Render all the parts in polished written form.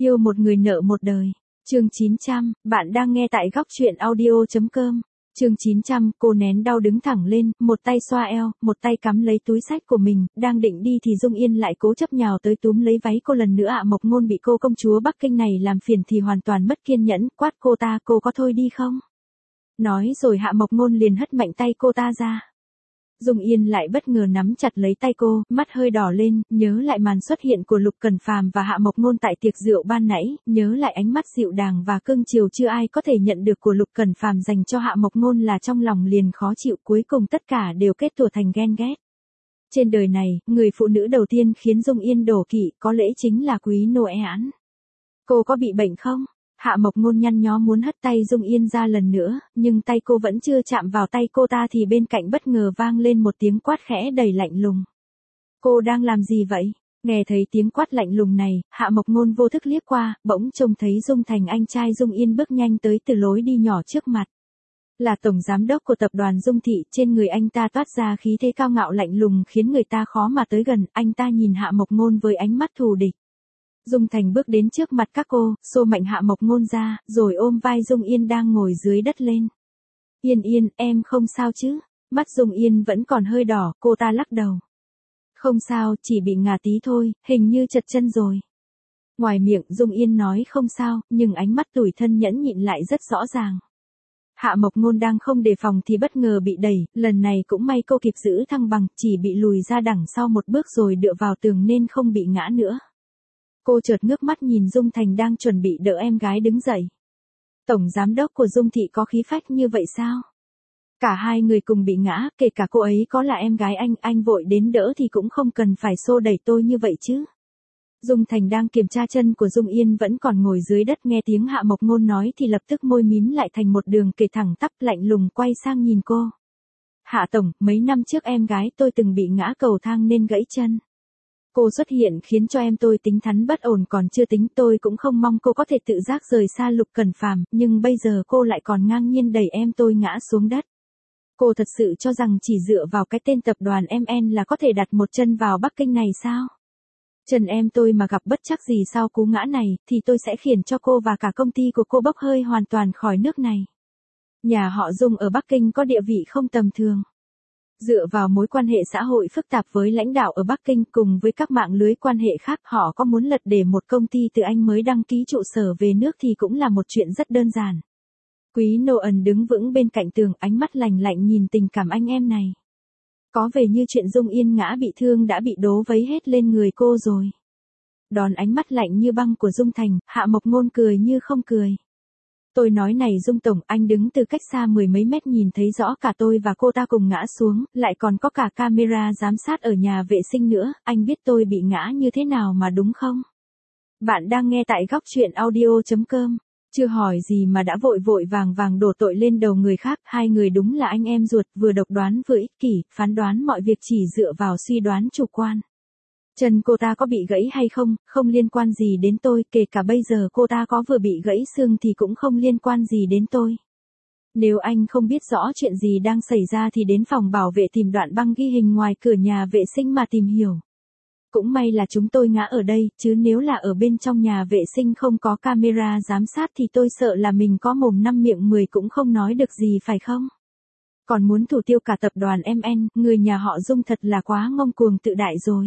Yêu một người nợ một đời. Chương 900, bạn đang nghe tại góc truyện audio.com. Chương 900, cô nén đau đứng thẳng lên, một tay xoa eo, một tay cắm lấy túi xách của mình, đang định đi thì Dung Yên lại cố chấp nhào tới túm lấy váy cô lần nữa. Mộc Ngôn bị cô công chúa Bắc Kinh này làm phiền thì hoàn toàn mất kiên nhẫn, quát cô ta, cô có thôi đi không? Nói rồi Hạ Mộc Ngôn liền hất mạnh tay cô ta ra. Dung Yên lại bất ngờ nắm chặt lấy tay cô, mắt hơi đỏ lên, nhớ lại màn xuất hiện của Lục Cẩn Phàm và Hạ Mộc Ngôn tại tiệc rượu ban nãy, nhớ lại ánh mắt dịu dàng và cưng chiều chưa ai có thể nhận được của Lục Cẩn Phàm dành cho Hạ Mộc Ngôn, là trong lòng liền khó chịu, cuối cùng tất cả đều kết tủa thành ghen ghét. Trên đời này, người phụ nữ đầu tiên khiến Dung Yên đổ kỵ có lẽ chính là Quý Noãn. Cô có bị bệnh không? Hạ Mộc Ngôn nhăn nhó muốn hất tay Dung Yên ra lần nữa, nhưng tay cô vẫn chưa chạm vào tay cô ta thì bên cạnh bất ngờ vang lên một tiếng quát khẽ đầy lạnh lùng. Cô đang làm gì vậy? Nghe thấy tiếng quát lạnh lùng này, Hạ Mộc Ngôn vô thức liếc qua, bỗng trông thấy Dung Thành, anh trai Dung Yên bước nhanh tới từ lối đi nhỏ trước mặt. Là tổng giám đốc của tập đoàn Dung Thị, trên người anh ta toát ra khí thế cao ngạo lạnh lùng khiến người ta khó mà tới gần, anh ta nhìn Hạ Mộc Ngôn với ánh mắt thù địch. Dung Thành bước đến trước mặt các cô, xô mạnh Hạ Mộc Ngôn ra, rồi ôm vai Dung Yên đang ngồi dưới đất lên. Yên Yên, em không sao chứ? Mắt Dung Yên vẫn còn hơi đỏ, cô ta lắc đầu. Không sao, chỉ bị ngã tí thôi, hình như trật chân rồi. Ngoài miệng Dung Yên nói không sao, nhưng ánh mắt tủi thân nhẫn nhịn lại rất rõ ràng. Hạ Mộc Ngôn đang không đề phòng thì bất ngờ bị đẩy, lần này cũng may cô kịp giữ thăng bằng, chỉ bị lùi ra đằng sau một bước rồi dựa vào tường nên không bị ngã nữa. Cô chợt ngước mắt nhìn Dung Thành đang chuẩn bị đỡ em gái đứng dậy. Tổng giám đốc của Dung Thị có khí phách như vậy sao? Cả hai người cùng bị ngã, kể cả cô ấy có là em gái anh vội đến đỡ thì cũng không cần phải xô đẩy tôi như vậy chứ. Dung Thành đang kiểm tra chân của Dung Yên vẫn còn ngồi dưới đất, nghe tiếng Hạ Mộc Ngôn nói thì lập tức môi mím lại thành một đường kề thẳng tắp, lạnh lùng quay sang nhìn cô. Hạ tổng, mấy năm trước em gái tôi từng bị ngã cầu thang nên gãy chân. Cô xuất hiện khiến cho em tôi tính thắn bất ổn, còn chưa tính tôi cũng không mong cô có thể tự giác rời xa Lục Cẩn Phàm, nhưng bây giờ cô lại còn ngang nhiên đẩy em tôi ngã xuống đất. Cô thật sự cho rằng chỉ dựa vào cái tên tập đoàn MN là có thể đặt một chân vào Bắc Kinh này sao? Chân em tôi mà gặp bất trắc gì sau cú ngã này, thì tôi sẽ khiển cho cô và cả công ty của cô bốc hơi hoàn toàn khỏi nước này. Nhà họ Dung ở Bắc Kinh có địa vị không tầm thường. Dựa vào mối quan hệ xã hội phức tạp với lãnh đạo ở Bắc Kinh cùng với các mạng lưới quan hệ khác, họ có muốn lật đổ một công ty từ Anh mới đăng ký trụ sở về nước thì cũng là một chuyện rất đơn giản. Quý Noãn đứng vững bên cạnh tường, ánh mắt lạnh lạnh nhìn tình cảm anh em này. Có vẻ như chuyện Dung Yên ngã bị thương đã bị đố vấy hết lên người cô rồi. Đón ánh mắt lạnh như băng của Dung Thành, Hạ Mộc Ngôn cười như không cười. Tôi nói này Dung tổng, anh đứng từ cách xa mười mấy mét nhìn thấy rõ cả tôi và cô ta cùng ngã xuống, lại còn có cả camera giám sát ở nhà vệ sinh nữa, anh biết tôi bị ngã như thế nào mà đúng không? Bạn đang nghe tại góc truyện audio.com. Chưa hỏi gì mà đã vội vội vàng vàng đổ tội lên đầu người khác, hai người đúng là anh em ruột, vừa độc đoán vừa ích kỷ, phán đoán mọi việc chỉ dựa vào suy đoán chủ quan. Chân cô ta có bị gãy hay không, không liên quan gì đến tôi, kể cả bây giờ cô ta có vừa bị gãy xương thì cũng không liên quan gì đến tôi. Nếu anh không biết rõ chuyện gì đang xảy ra thì đến phòng bảo vệ tìm đoạn băng ghi hình ngoài cửa nhà vệ sinh mà tìm hiểu. Cũng may là chúng tôi ngã ở đây, chứ nếu là ở bên trong nhà vệ sinh không có camera giám sát thì tôi sợ là mình có mồm năm miệng 10 cũng không nói được gì phải không? Còn muốn thủ tiêu cả tập đoàn MN, người nhà họ Dung thật là quá ngông cuồng tự đại rồi.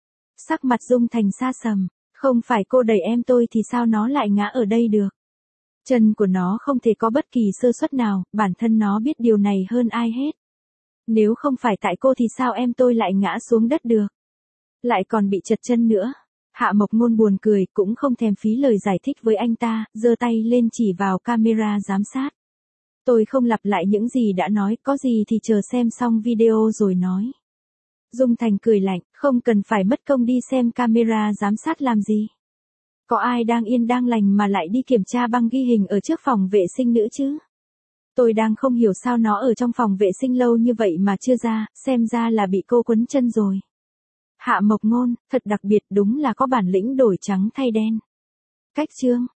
Sắc mặt Dung Thành xa sầm, không phải cô đẩy em tôi thì sao nó lại ngã ở đây được? Chân của nó không thể có bất kỳ sơ suất nào, bản thân nó biết điều này hơn ai hết. Nếu không phải tại cô thì sao em tôi lại ngã xuống đất được? Lại còn bị trật chân nữa. Hạ Mộc Ngôn buồn cười, cũng không thèm phí lời giải thích với anh ta, giơ tay lên chỉ vào camera giám sát. Tôi không lặp lại những gì đã nói, có gì thì chờ xem xong video rồi nói. Dung Thành cười lạnh, không cần phải mất công đi xem camera giám sát làm gì. Có ai đang yên đang lành mà lại đi kiểm tra băng ghi hình ở trước phòng vệ sinh nữa chứ? Tôi đang không hiểu sao nó ở trong phòng vệ sinh lâu như vậy mà chưa ra, xem ra là bị cô quấn chân rồi. Hạ Mộc Ngôn, thật đặc biệt, đúng là có bản lĩnh đổi trắng thay đen. Cách chương.